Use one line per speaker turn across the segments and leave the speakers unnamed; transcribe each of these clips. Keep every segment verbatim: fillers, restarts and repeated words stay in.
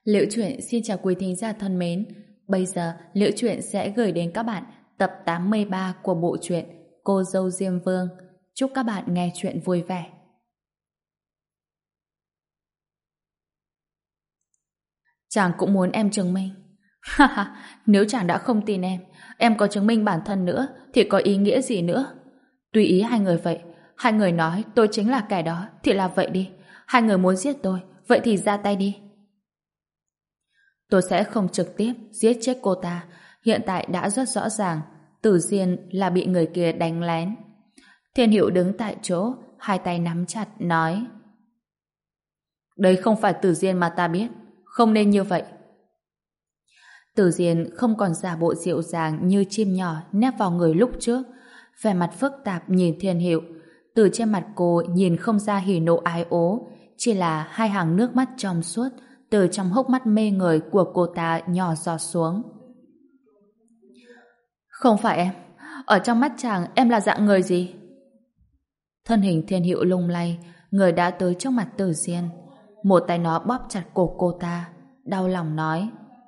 Liễu Chuyện xin chào quý thính giả thân mến. Bây giờ Liễu Chuyện sẽ gửi đến các bạn tập tám mươi ba của bộ truyện Cô dâu Diêm Vương. Chúc các bạn nghe chuyện vui vẻ. Chàng cũng muốn em chứng minh. Ha ha, nếu chàng đã không tin em, em có chứng minh bản thân nữa thì có ý nghĩa gì nữa? Tùy ý hai người vậy. Hai người nói tôi chính là kẻ đó thì là vậy đi. Hai người muốn giết tôi, vậy thì ra tay đi. Tôi sẽ không trực tiếp giết chết cô ta. Hiện tại đã rất rõ ràng Tử Diên là bị người kia đánh lén. Thiên Hiệu đứng tại chỗ, hai tay nắm chặt, nói: Đây không phải Tử Diên mà ta biết. Không nên như vậy. Tử Diên không còn giả bộ dịu dàng như chim nhỏ nép vào người lúc trước. Vẻ mặt phức tạp nhìn Thiên Hiệu. Từ trên mặt cô nhìn không ra hỉ nộ ái ố, chỉ là hai hàng nước mắt trong suốt từ trong hốc mắt mê người của cô ta nhỏ giọt xuống. Không phải em. Ở trong mắt chàng em là dạng người gì? Thân hình Thiên Hiệu lung lay, người đã tới trước mặt Tử Diên. Một tay nó bóp chặt cổ cô ta, đau lòng nói: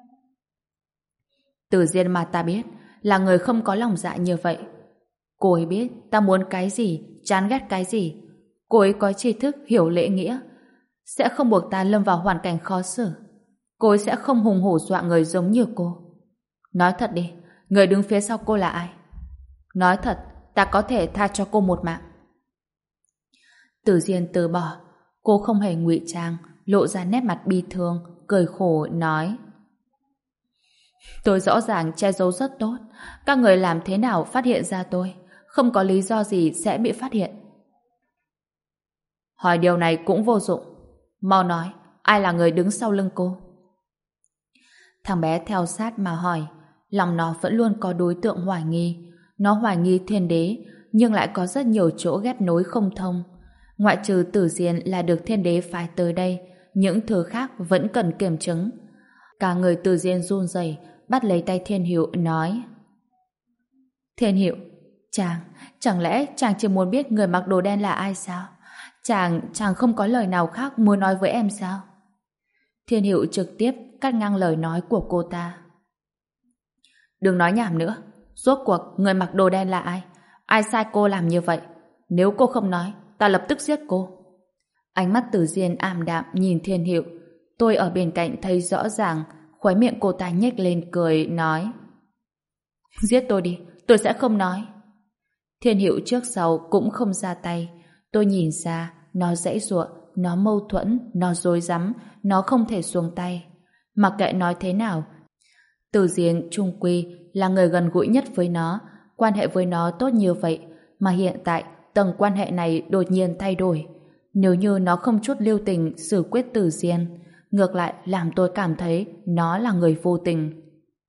Tử Diên mà ta biết là người không có lòng dạ như vậy. Cô ấy biết ta muốn cái gì, chán ghét cái gì. Cô ấy có tri thức, hiểu lễ nghĩa, sẽ không buộc ta lâm vào hoàn cảnh khó xử. Cô ấy sẽ không hùng hổ dọa người giống như cô. Nói thật đi, người đứng phía sau cô là ai? Nói thật, ta có thể tha cho cô một mạng. Tử Diên từ bỏ. Cô không hề ngụy trang, lộ ra nét mặt bi thương, cười khổ nói: Tôi rõ ràng che giấu rất tốt. Các người làm thế nào phát hiện ra tôi? Không có lý do gì sẽ bị phát hiện. Hỏi điều này cũng vô dụng. Mau nói, ai là người đứng sau lưng cô? Thằng bé theo sát mà hỏi. Lòng nó vẫn luôn có đối tượng hoài nghi. Nó hoài nghi Thiên Đế, nhưng lại có rất nhiều chỗ ghép nối không thông. Ngoại trừ Tử Diên là được Thiên Đế phái tới đây, những thứ khác vẫn cần kiểm chứng. Cả người Tử Diên run rẩy, bắt lấy tay Thiên Hiệu nói: Thiên Hiệu, chàng, chẳng lẽ chàng chỉ muốn biết người mặc đồ đen là ai sao? Chàng, chàng không có lời nào khác muốn nói với em sao? Thiên Hiệu trực tiếp cắt ngang lời nói của cô ta. Đừng nói nhảm nữa. Rốt cuộc người mặc đồ đen là ai? Ai sai cô làm như vậy? Nếu cô không nói, ta lập tức giết cô. Ánh mắt Tử Diên ảm đạm nhìn Thiên Hiệu. Tôi ở bên cạnh thấy rõ ràng, khóe miệng cô ta nhếch lên cười, nói: Giết tôi đi, tôi sẽ không nói. Thiên Hiệu trước sau cũng không ra tay. Tôi nhìn ra, nó giãy giụa, nó mâu thuẫn, nó rối rắm, nó không thể xuống tay. Mặc kệ nói thế nào, Tử Diên chung quy là người gần gũi nhất với nó, quan hệ với nó tốt như vậy, mà hiện tại tầng quan hệ này đột nhiên thay đổi. Nếu như nó không chút lưu tình xử quyết Tử Diên, ngược lại làm tôi cảm thấy nó là người vô tình.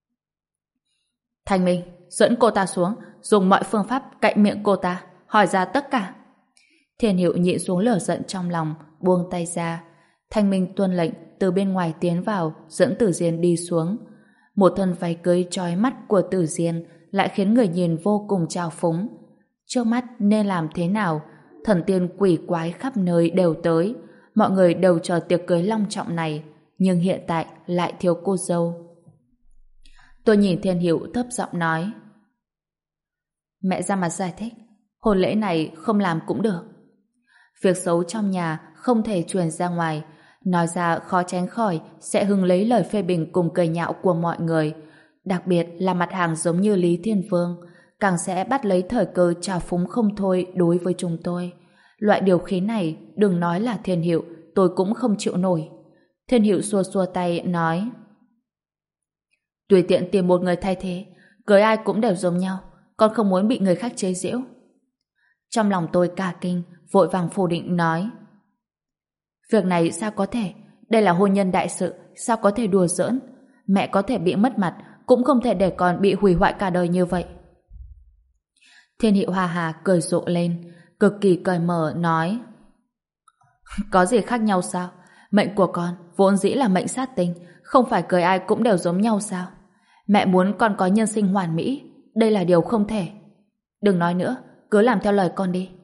Thanh Minh, dẫn cô ta xuống, dùng mọi phương pháp cạy miệng cô ta, hỏi ra tất cả. Thiên Hiệu nhịn xuống lửa giận trong lòng, buông tay ra. Thanh Minh tuân lệnh từ bên ngoài tiến vào, dẫn Tử Diên đi xuống. Một thân váy cưới chói mắt của Tử Diên lại khiến người nhìn vô cùng trào phúng. Trước mắt nên làm thế nào? Thần tiên quỷ quái khắp nơi đều tới, mọi người đều chờ tiệc cưới long trọng này, nhưng hiện tại lại thiếu cô dâu. Tôi nhìn Thiên Hiệu thấp giọng nói: Mẹ ra mặt giải thích, hôn lễ này không làm cũng được. Việc xấu trong nhà không thể truyền ra ngoài, nói ra khó tránh khỏi sẽ hứng lấy lời phê bình cùng cười nhạo của mọi người, đặc biệt là mặt hàng giống như Lý Thiên Vương, càng sẽ bắt lấy thời cơ trào phúng không thôi đối với chúng tôi. Loại điều khí này đừng nói là Thiên Hiệu, tôi cũng không chịu nổi. Thiên Hiệu xua xua tay nói: Tùy tiện tìm một người thay thế, cưới ai cũng đều giống nhau, con không muốn bị người khác chế giễu. Trong lòng tôi cả kinh, vội vàng phủ định nói: Việc này sao có thể, đây là hôn nhân đại sự, sao có thể đùa giỡn. Mẹ có thể bị mất mặt, cũng không thể để con bị hủy hoại cả đời như vậy. Thiên Hiệu hà hà cười rộ lên, cực kỳ cởi mở nói: Có gì khác nhau sao? Mệnh của con vốn dĩ là mệnh sát tinh, không phải cưới ai cũng đều giống nhau sao? Mẹ muốn con có nhân sinh hoàn mỹ, đây là điều không thể. Đừng nói nữa, cứ làm theo lời con đi.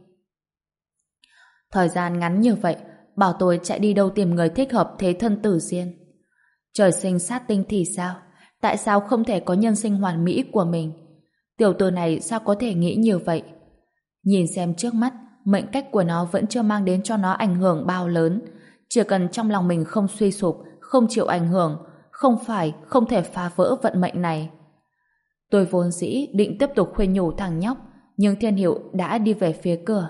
Thời gian ngắn như vậy, bảo tôi chạy đi đâu tìm người thích hợp thế thân Tử Diên. Trời sinh sát tinh thì sao? Tại sao không thể có nhân sinh hoàn mỹ của mình? Tiểu tử này sao có thể nghĩ như vậy? Nhìn xem trước mắt, mệnh cách của nó vẫn chưa mang đến cho nó ảnh hưởng bao lớn. Chỉ cần trong lòng mình không suy sụp, không chịu ảnh hưởng, không phải không thể phá vỡ vận mệnh này. Tôi vốn dĩ định tiếp tục khuyên nhủ thằng nhóc, nhưng Thiên Hiệu đã đi về phía cửa.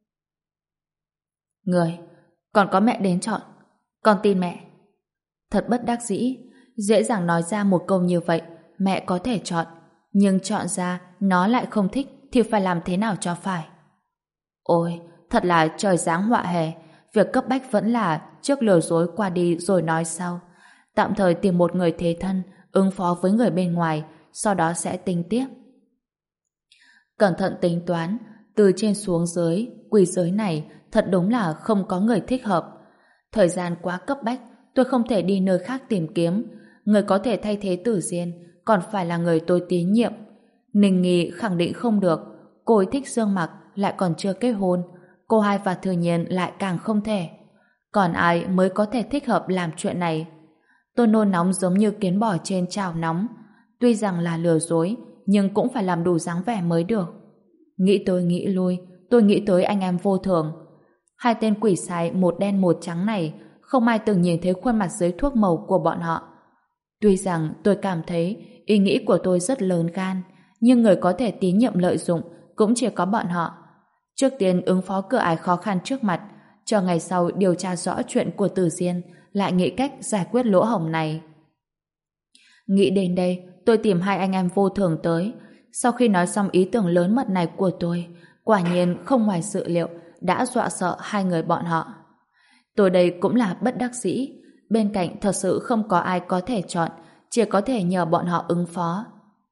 Người, còn có mẹ đến chọn, con tin mẹ. Thật bất đắc dĩ, dễ dàng nói ra một câu như vậy, mẹ có thể chọn, nhưng chọn ra nó lại không thích thì phải làm thế nào cho phải. Ôi, thật là trời giáng họa hề, việc cấp bách vẫn là trước lừa dối qua đi rồi nói sau. Tạm thời tìm một người thế thân, ứng phó với người bên ngoài, sau đó sẽ tính tiếp. Cẩn thận tính toán, từ trên xuống dưới, quỷ giới này thật đúng là không có người thích hợp. Thời gian quá cấp bách, tôi không thể đi nơi khác tìm kiếm. Người có thể thay thế Tử Diên còn phải là người tôi tín nhiệm. Ninh Nghi khẳng định không được. Cô ấy thích Dương Mặc lại còn chưa kết hôn. Cô hai và Thừa Nhiên lại càng không thể. Còn ai mới có thể thích hợp làm chuyện này? Tôi nôn nóng giống như kiến bò trên chảo nóng. Tuy rằng là lừa dối, nhưng cũng phải làm đủ dáng vẻ mới được. Nghĩ tới nghĩ lui, tôi nghĩ tới anh em Vô Thường. Hai tên quỷ sai một đen một trắng này, không ai từng nhìn thấy khuôn mặt dưới thuốc màu của bọn họ. Tuy rằng tôi cảm thấy ý nghĩ của tôi rất lớn gan, nhưng người có thể tín nhiệm lợi dụng cũng chỉ có bọn họ. Trước tiên ứng phó cửa ải khó khăn trước mặt, cho ngày sau điều tra rõ chuyện của Tử Diên, lại nghĩ cách giải quyết lỗ hổng này. Nghĩ đến đây, tôi tìm hai anh em Vô Thường tới. Sau khi nói xong ý tưởng lớn mật này của tôi, quả nhiên không ngoài dự liệu, đã dọa sợ hai người bọn họ. Tôi đây cũng là bất đắc dĩ, bên cạnh thật sự không có ai có thể chọn, chỉ có thể nhờ bọn họ ứng phó.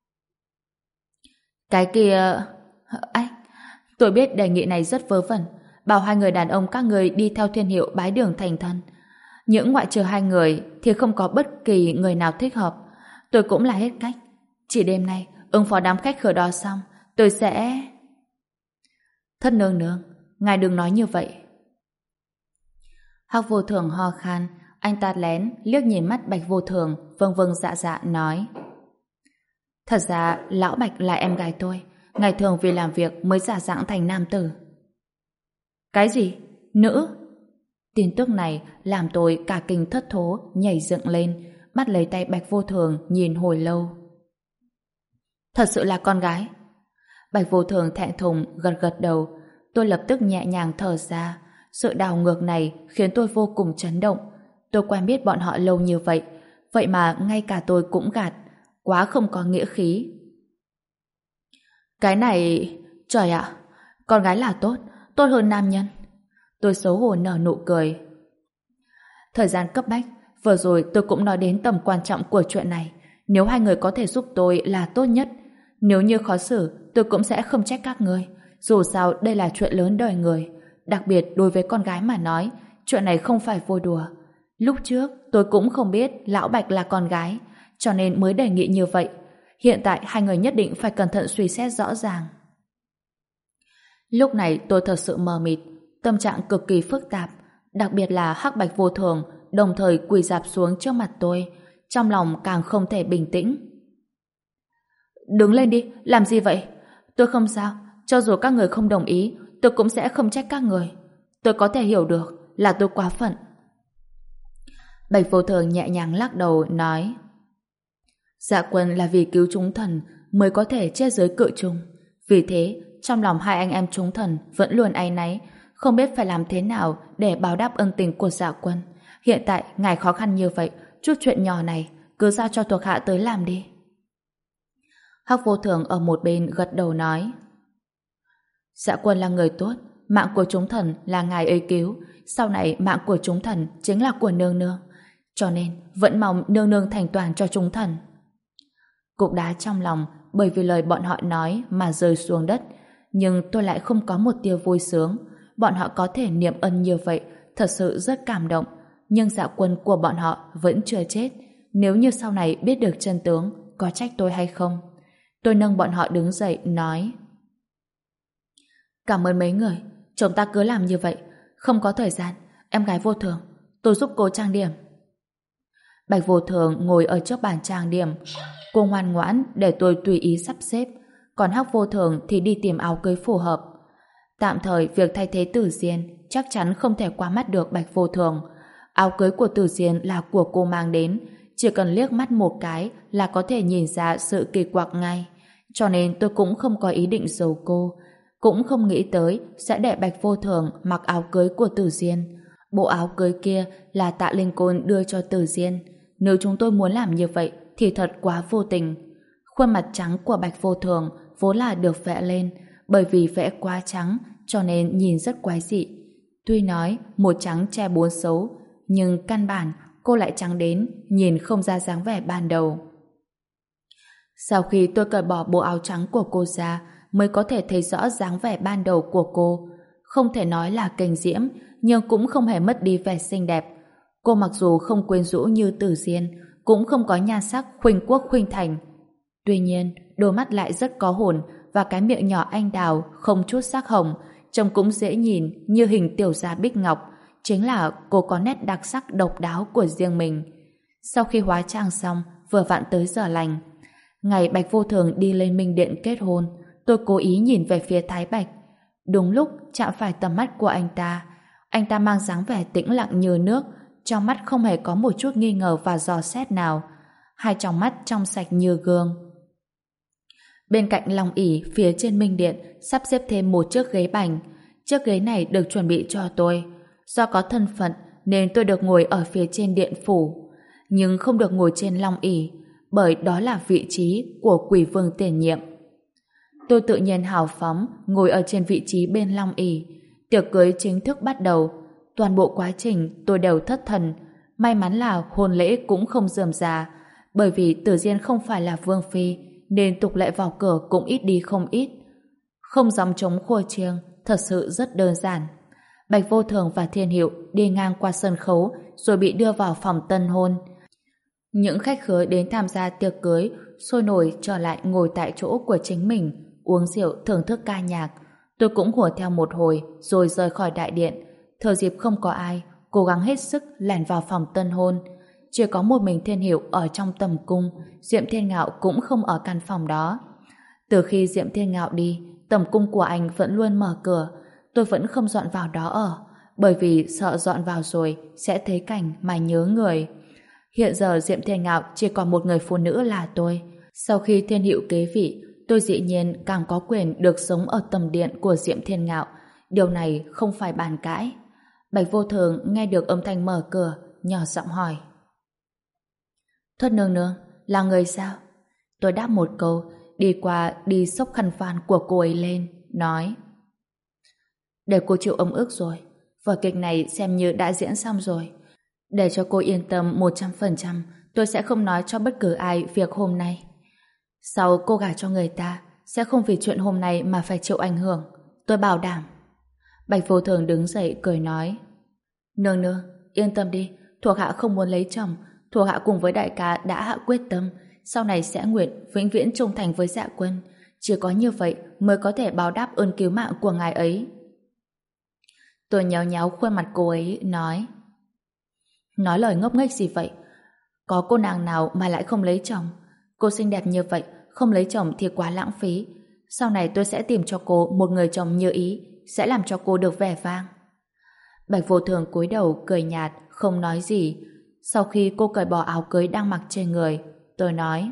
Cái kia... Ách, tôi biết đề nghị này rất vớ vẩn, bảo hai người đàn ông các người đi theo Thiên Hiệu bái đường thành thân. Những ngoại trừ hai người thì không có bất kỳ người nào thích hợp. Tôi cũng là hết cách. Chỉ đêm nay, ứng phó đám khách khứa đó xong, tôi sẽ... Thất nương nương, ngài đừng nói như vậy. Hắc Vô Thường ho khan, anh ta lén liếc nhìn mắt Bạch Vô Thường, vâng vâng dạ dạ nói: Thật ra lão Bạch là em gái tôi, ngày thường vì làm việc mới giả dạng thành nam tử. Cái gì? Nữ? Tin tức này làm tôi cả kinh thất thố, nhảy dựng lên, bắt lấy tay Bạch Vô Thường nhìn hồi lâu. Thật sự là con gái? Bạch Vô Thường thẹn thùng gật gật đầu. Tôi lập tức nhẹ nhàng thở ra. Sự đảo ngược này khiến tôi vô cùng chấn động. Tôi quen biết bọn họ lâu như vậy, vậy mà ngay cả tôi cũng gạt. Quá không có nghĩa khí. Cái này... Trời ạ, con gái là tốt, tốt hơn nam nhân. Tôi xấu hổ nở nụ cười. Thời gian cấp bách, vừa rồi tôi cũng nói đến tầm quan trọng của chuyện này. Nếu hai người có thể giúp tôi là tốt nhất. Nếu như khó xử, tôi cũng sẽ không trách các người. Dù sao đây là chuyện lớn đời người. Đặc biệt đối với con gái mà nói, chuyện này không phải vui đùa. Lúc trước tôi cũng không biết Lão Bạch là con gái, cho nên mới đề nghị như vậy. Hiện tại hai người nhất định phải cẩn thận suy xét rõ ràng. Lúc này tôi thật sự mờ mịt, tâm trạng cực kỳ phức tạp, đặc biệt là Hắc Bạch Vô Thường đồng thời quỳ rạp xuống trước mặt tôi, trong lòng càng không thể bình tĩnh. Đứng lên đi, làm gì vậy? Tôi không sao, cho dù các người không đồng ý, tôi cũng sẽ không trách các người. Tôi có thể hiểu được là tôi quá phận. Bạch Vô Thường nhẹ nhàng lắc đầu nói: Dạ Quân là vì cứu chúng thần mới có thể chết dưới cự trùng. Vì thế, trong lòng hai anh em chúng thần vẫn luôn áy náy, không biết phải làm thế nào để báo đáp ân tình của Dạ Quân. Hiện tại, ngài khó khăn như vậy, chút chuyện nhỏ này, cứ giao cho thuộc hạ tới làm đi. Hắc Vô Thường ở một bên gật đầu nói: Dạ Quân là người tốt, mạng của chúng thần là ngài ấy cứu, sau này mạng của chúng thần chính là của nương nương, cho nên vẫn mong nương nương thành toàn cho chúng thần. Cục đá trong lòng bởi vì lời bọn họ nói mà rơi xuống đất, nhưng tôi lại không có một tia vui sướng. Bọn họ có thể niệm ân như vậy, thật sự rất cảm động, nhưng Dạ Quân của bọn họ vẫn chưa chết. Nếu như sau này biết được chân tướng, có trách tôi hay không? Tôi nâng bọn họ đứng dậy nói: Cảm ơn mấy người, chúng ta cứ làm như vậy. Không có thời gian, em gái Vô Thường, tôi giúp cô trang điểm. Bạch Vô Thường ngồi ở trước bàn trang điểm. Cô ngoan ngoãn để tôi tùy ý sắp xếp, còn Hắc Vô Thường thì đi tìm áo cưới phù hợp. Tạm thời việc thay thế Tử Diên chắc chắn không thể qua mắt được Bạch Vô Thường. Áo cưới của Tử Diên là của cô mang đến, chỉ cần liếc mắt một cái là có thể nhìn ra sự kỳ quặc ngay. Cho nên tôi cũng không có ý định giấu cô, cũng không nghĩ tới sẽ để Bạch Vô Thường mặc áo cưới của Tử Diên. Bộ áo cưới kia là Tạ Linh Côn đưa cho Tử Diên. Nếu chúng tôi muốn làm như vậy thì thật quá vô tình. Khuôn mặt trắng của Bạch Vô Thường vốn là được vẽ lên, bởi vì vẽ quá trắng cho nên nhìn rất quái dị. Tuy nói một trắng che bốn xấu, nhưng căn bản cô lại trắng đến nhìn không ra dáng vẻ ban đầu. Sau khi tôi cởi bỏ bộ áo trắng của cô ra mới có thể thấy rõ dáng vẻ ban đầu của cô. Không thể nói là kinh diễm, nhưng cũng không hề mất đi vẻ xinh đẹp. Cô mặc dù không quyến rũ như Tử Diên, cũng không có nhan sắc khuynh quốc khuynh thành. Tuy nhiên, đôi mắt lại rất có hồn và cái miệng nhỏ anh đào không chút sắc hồng, trông cũng dễ nhìn như hình tiểu gia Bích Ngọc. Chính là cô có nét đặc sắc độc đáo của riêng mình. Sau khi hóa trang xong, vừa vặn tới giờ lành. Ngày Bạch Vô Thường đi lên Minh Điện kết hôn, tôi cố ý nhìn về phía Thái Bạch. Đúng lúc chạm phải tầm mắt của anh ta. Anh ta mang dáng vẻ tĩnh lặng như nước, trong mắt không hề có một chút nghi ngờ và dò xét nào. Hai tròng mắt trong sạch như gương. Bên cạnh long ỷ phía trên Minh Điện sắp xếp thêm một chiếc ghế bành. Chiếc ghế này được chuẩn bị cho tôi. Do có thân phận nên tôi được ngồi ở phía trên điện phủ, nhưng không được ngồi trên long ỷ, bởi đó là vị trí của Quỷ Vương tiền nhiệm. Tôi tự nhiên hào phóng ngồi ở trên vị trí bên long ỷ. Tiệc cưới chính thức bắt đầu. Toàn bộ quá trình tôi đều thất thần. May mắn là hôn lễ cũng không rườm rà, bởi vì Tử Diên không phải là vương phi nên tục lệ vào cửa cũng ít đi không ít. Không dám chống khua chiêng, thật sự rất đơn giản. Bạch Vô Thường và Thiên Hiệu đi ngang qua sân khấu rồi bị đưa vào phòng tân hôn. Những khách khứa đến tham gia tiệc cưới sôi nổi trở lại ngồi tại chỗ của chính mình, uống rượu thưởng thức ca nhạc. Tôi cũng hùa theo một hồi rồi rời khỏi đại điện. Thừa dịp không có ai, cố gắng hết sức lẻn vào phòng tân hôn. Chỉ có một mình Thiên Hiệu ở trong tầm cung, Diệm Thiên Ngạo cũng không ở căn phòng đó. Từ khi Diệm Thiên Ngạo đi, tầm cung của anh vẫn luôn mở cửa. Tôi vẫn không dọn vào đó ở, bởi vì sợ dọn vào rồi sẽ thấy cảnh mà nhớ người. Hiện giờ Diệm Thiên Ngạo chỉ còn một người phụ nữ là tôi. Sau khi Thiên Hiệu kế vị, tôi dĩ nhiên càng có quyền được sống ở tầm điện của Diệm Thiên Ngạo. Điều này không phải bàn cãi. Bạch Vô Thường nghe được âm thanh mở cửa, nhỏ giọng hỏi: Thất nương nương, là người sao? Tôi đáp một câu, đi qua đi xốc khăn voan của cô ấy lên, nói: Để cô chịu ấm ức rồi, vở kịch này xem như đã diễn xong rồi. Để cho cô yên tâm một trăm phần trăm, tôi sẽ không nói cho bất cứ ai việc hôm nay. Sau cô gả cho người ta, sẽ không vì chuyện hôm nay mà phải chịu ảnh hưởng, tôi bảo đảm. Bạch Vô Thường đứng dậy cười nói: Nương nương, yên tâm đi, thuộc hạ không muốn lấy chồng, thuộc hạ cùng với đại ca đã hạ quyết tâm, sau này sẽ nguyện vĩnh viễn trung thành với Dạ Quân, chỉ có như vậy mới có thể báo đáp ơn cứu mạng của ngài ấy. Tôi nhéo nhéo khuôn mặt cô ấy, nói: Nói lời ngốc nghếch gì vậy? Có cô nàng nào mà lại không lấy chồng? Cô xinh đẹp như vậy, không lấy chồng thì quá lãng phí. Sau này tôi sẽ tìm cho cô một người chồng như ý, sẽ làm cho cô được vẻ vang. Bạch Vô Thường cúi đầu cười nhạt, không nói gì. Sau khi cô cởi bỏ áo cưới đang mặc trên người, tôi nói: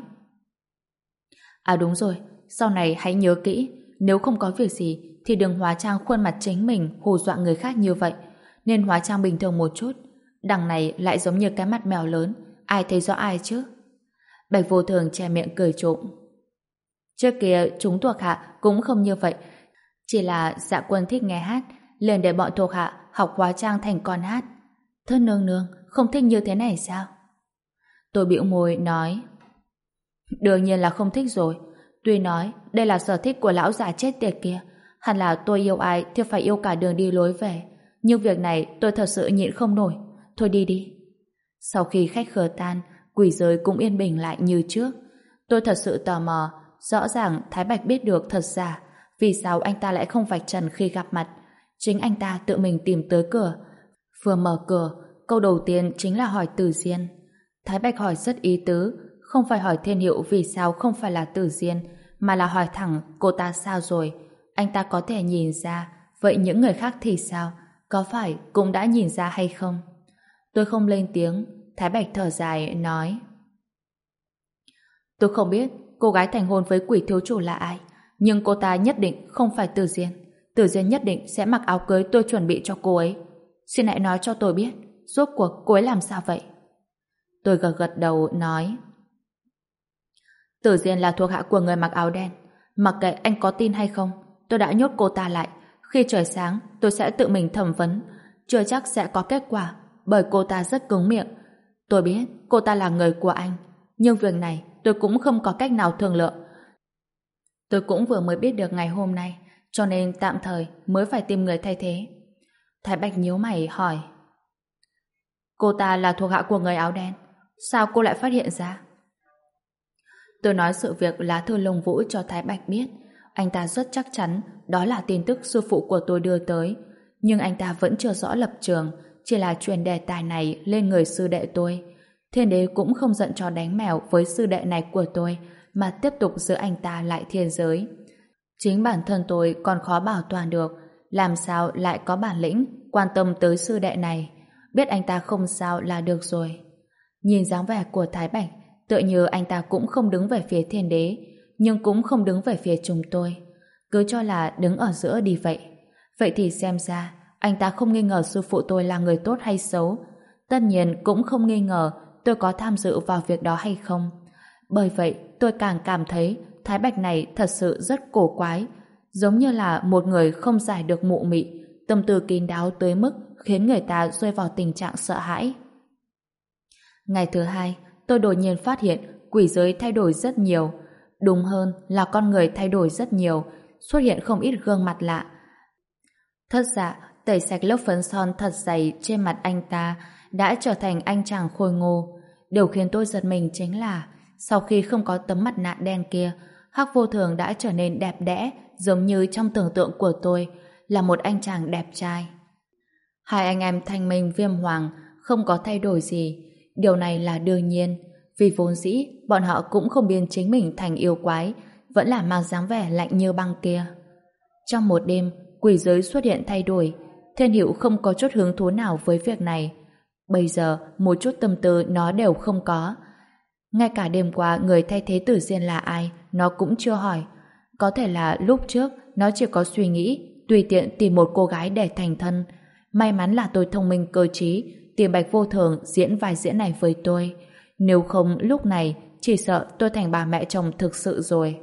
À đúng rồi, sau này hãy nhớ kỹ, nếu không có việc gì thì đừng hóa trang khuôn mặt chính mình hù dọa người khác như vậy, nên hóa trang bình thường một chút. Đằng này lại giống như cái mặt mèo lớn, ai thấy rõ ai chứ? Bạch Vô Thường che miệng cười trộm. Trước kia chúng thuộc hạ cũng không như vậy, chỉ là Dạ Quân thích nghe hát, liền để bọn thuộc hạ học hóa trang thành con hát. Thưa nương nương, không thích như thế này sao? Tôi bĩu môi nói: Đương nhiên là không thích rồi. Tuy nói đây là sở thích của lão già chết tiệt kia, hẳn là tôi yêu ai thì phải yêu cả đường đi lối về, nhưng việc này tôi thật sự nhịn không nổi. Thôi đi đi. Sau khi khách khứa tan, quỷ giới cũng yên bình lại như trước. Tôi thật sự tò mò, rõ ràng Thái Bạch biết được thật giả, vì sao anh ta lại không vạch trần khi gặp mặt. Chính anh ta tự mình tìm tới cửa. Vừa mở cửa, câu đầu tiên chính là hỏi Từ Diên. Thái Bạch hỏi rất ý tứ, không phải hỏi Thiên Hiệu vì sao không phải là Tử Diên, mà là hỏi thẳng cô ta sao rồi. Anh ta có thể nhìn ra, vậy những người khác thì sao? Có phải cũng đã nhìn ra hay không? Tôi không lên tiếng, Thái Bạch thở dài nói: tôi không biết cô gái thành hôn với Quỷ thiếu chủ là ai, nhưng cô ta nhất định không phải Tử Diên. Tử Diên nhất định sẽ mặc áo cưới tôi chuẩn bị cho cô ấy. Xin hãy nói cho tôi biết, rốt cuộc cô ấy làm sao vậy? Tôi gật gật đầu nói: Tử Diên là thuộc hạ của người mặc áo đen. Mặc kệ anh có tin hay không, tôi đã nhốt cô ta lại. Khi trời sáng, tôi sẽ tự mình thẩm vấn. Chưa chắc sẽ có kết quả, bởi cô ta rất cứng miệng. Tôi biết cô ta là người của anh, nhưng việc này tôi cũng không có cách nào thương lượng. Tôi cũng vừa mới biết được ngày hôm nay, cho nên tạm thời mới phải tìm người thay thế. Thái Bạch nhíu mày hỏi: cô ta là thuộc hạ của người áo đen, sao cô lại phát hiện ra? Tôi nói sự việc lá thư lông vũ cho Thái Bạch biết. Anh ta rất chắc chắn đó là tin tức sư phụ của tôi đưa tới, nhưng anh ta vẫn chưa rõ lập trường, chỉ là truyền đề tài này lên người sư đệ tôi. Thiên đế cũng không giận chó đánh mèo với sư đệ này của tôi, mà tiếp tục giữ anh ta lại thiên giới. Chính bản thân tôi còn khó bảo toàn được, làm sao lại có bản lĩnh quan tâm tới sư đệ này. Biết anh ta không sao là được rồi. Nhìn dáng vẻ của Thái Bạch, tựa như anh ta cũng không đứng về phía thiên đế, nhưng cũng không đứng về phía chúng tôi. Cứ cho là đứng ở giữa đi vậy. Vậy thì xem ra, anh ta không nghi ngờ sư phụ tôi là người tốt hay xấu. Tất nhiên cũng không nghi ngờ tôi có tham dự vào việc đó hay không. Bởi vậy, tôi càng cảm thấy Thái Bạch này thật sự rất cổ quái, giống như là một người không giải được mụ mị, tâm tư kín đáo tới mức khiến người ta rơi vào tình trạng sợ hãi. Ngày thứ hai, tôi đột nhiên phát hiện quỷ giới thay đổi rất nhiều. Đúng hơn là con người thay đổi rất nhiều, xuất hiện không ít gương mặt lạ. Thất Dạ tẩy sạch lớp phấn son thật dày trên mặt anh ta, đã trở thành anh chàng khôi ngô. Điều khiến tôi giật mình chính là sau khi không có tấm mặt nạ đen kia, Hắc Vô Thường đã trở nên đẹp đẽ, giống như trong tưởng tượng của tôi, là một anh chàng đẹp trai. Hai anh em Thanh Minh Viêm Hoàng không có thay đổi gì. Điều này là đương nhiên, vì vốn dĩ bọn họ cũng không biến chính mình thành yêu quái, vẫn là mang dáng vẻ lạnh như băng kia. Trong một đêm, quỷ giới xuất hiện thay đổi. Thiên Hữu không có chút hứng thú nào với việc này. Bây giờ, một chút tâm tư nó đều không có. Ngay cả đêm qua người thay thế Tử Diên là ai, nó cũng chưa hỏi. Có thể là lúc trước nó chỉ có suy nghĩ tùy tiện tìm một cô gái để thành thân. May mắn là tôi thông minh cơ trí, tìm Bạch Vô Thường diễn vai diễn này với tôi. Nếu không lúc này chỉ sợ tôi thành bà mẹ chồng thực sự rồi.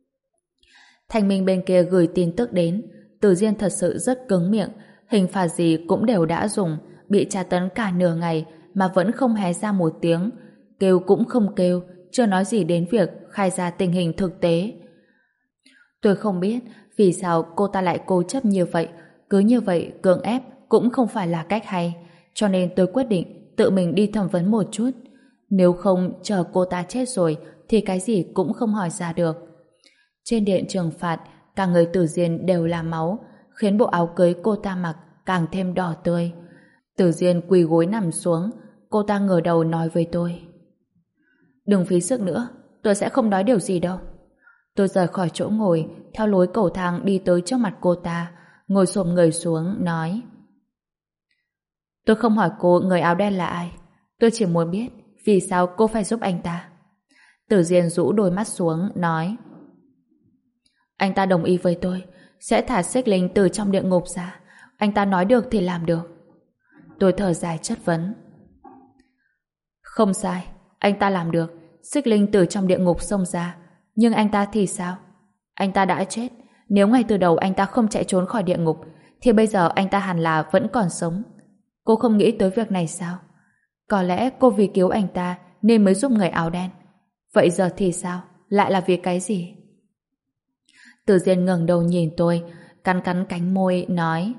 Thanh Minh bên kia gửi tin tức đến. Tử Diên thật sự rất cứng miệng, hình phạt gì cũng đều đã dùng, bị tra tấn cả nửa ngày mà vẫn không hé ra một tiếng, kêu cũng không kêu, chưa nói gì đến việc khai ra tình hình thực tế. Tôi không biết vì sao cô ta lại cố chấp như vậy, cứ như vậy cưỡng ép cũng không phải là cách hay, cho nên tôi quyết định tự mình đi thẩm vấn một chút. Nếu không chờ cô ta chết rồi thì cái gì cũng không hỏi ra được. Trên điện trừng phạt, cả người Tử Diên đều là máu, khiến bộ áo cưới cô ta mặc càng thêm đỏ tươi. Tử Diên quỳ gối nằm xuống, cô ta ngửa đầu nói với tôi: đừng phí sức nữa, tôi sẽ không nói điều gì đâu. Tôi rời khỏi chỗ ngồi, theo lối cầu thang đi tới trước mặt cô ta, ngồi xổm người xuống, nói: tôi không hỏi cô người áo đen là ai, tôi chỉ muốn biết vì sao cô phải giúp anh ta. Tử Diên rũ đôi mắt xuống, nói: anh ta đồng ý với tôi, sẽ thả Xích Linh từ trong địa ngục ra. Anh ta nói được thì làm được. Tôi thở dài chất vấn: không sai, anh ta làm được. Xích Linh từ trong địa ngục xông ra. Nhưng anh ta thì sao? Anh ta đã chết. Nếu ngay từ đầu anh ta không chạy trốn khỏi địa ngục thì bây giờ anh ta hẳn là vẫn còn sống. Cô không nghĩ tới việc này sao? Có lẽ cô vì cứu anh ta nên mới giúp người áo đen. Vậy giờ thì sao? Lại là vì cái gì? Tử Diên ngẩng đầu nhìn tôi, cắn cắn cánh môi, nói: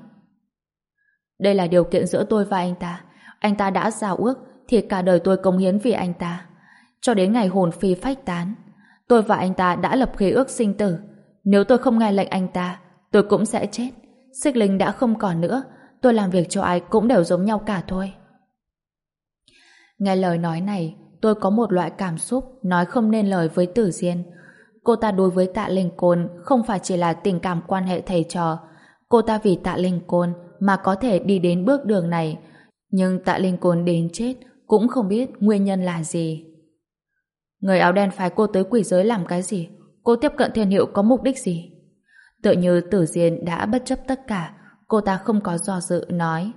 đây là điều kiện giữa tôi và anh ta. Anh ta đã giao ước thì cả đời tôi cống hiến vì anh ta. Cho đến ngày hồn phi phách tán, tôi và anh ta đã lập khế ước sinh tử. Nếu tôi không nghe lệnh anh ta, tôi cũng sẽ chết. Xích Linh đã không còn nữa, tôi làm việc cho ai cũng đều giống nhau cả thôi. Nghe lời nói này, tôi có một loại cảm xúc nói không nên lời với Tử Diên. Cô ta đối với Tạ Linh Côn không phải chỉ là tình cảm quan hệ thầy trò. Cô ta vì Tạ Linh Côn mà có thể đi đến bước đường này. Nhưng Tạ Linh Côn đến chết cũng không biết nguyên nhân là gì. Người áo đen phái cô tới quỷ giới làm cái gì? Cô tiếp cận Thiên Hiệu có mục đích gì? Tựa như Tử Diên đã bất chấp tất cả, cô ta không có do dự nói.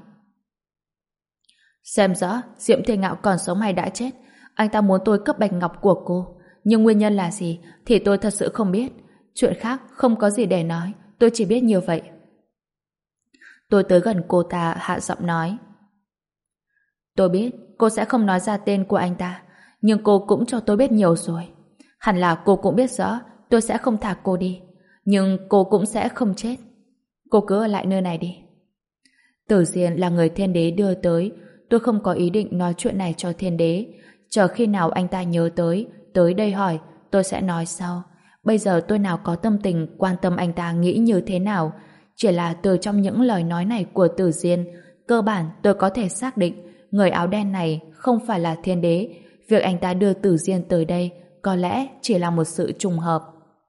Xem rõ Diệm Thiên Ngạo còn sống hay đã chết. Anh ta muốn tôi cấp bạch ngọc của cô, nhưng nguyên nhân là gì thì tôi thật sự không biết. Chuyện khác không có gì để nói, tôi chỉ biết như vậy. Tôi tới gần cô ta hạ giọng nói. Tôi biết cô sẽ không nói ra tên của anh ta, nhưng cô cũng cho tôi biết nhiều rồi. Hẳn là cô cũng biết rõ tôi sẽ không thả cô đi, nhưng cô cũng sẽ không chết. Cô cứ ở lại nơi này đi. Tử Diên là người Thiên Đế đưa tới. Tôi không có ý định nói chuyện này cho Thiên Đế. Chờ khi nào anh ta nhớ tới, tới đây hỏi, tôi sẽ nói sau. Bây giờ tôi nào có tâm tình quan tâm anh ta nghĩ như thế nào. Chỉ là từ trong những lời nói này của Tử Diên, cơ bản tôi có thể xác định người áo đen này không phải là Thiên Đế. Việc anh ta đưa Tử Diên tới đây có lẽ chỉ là một sự trùng hợp.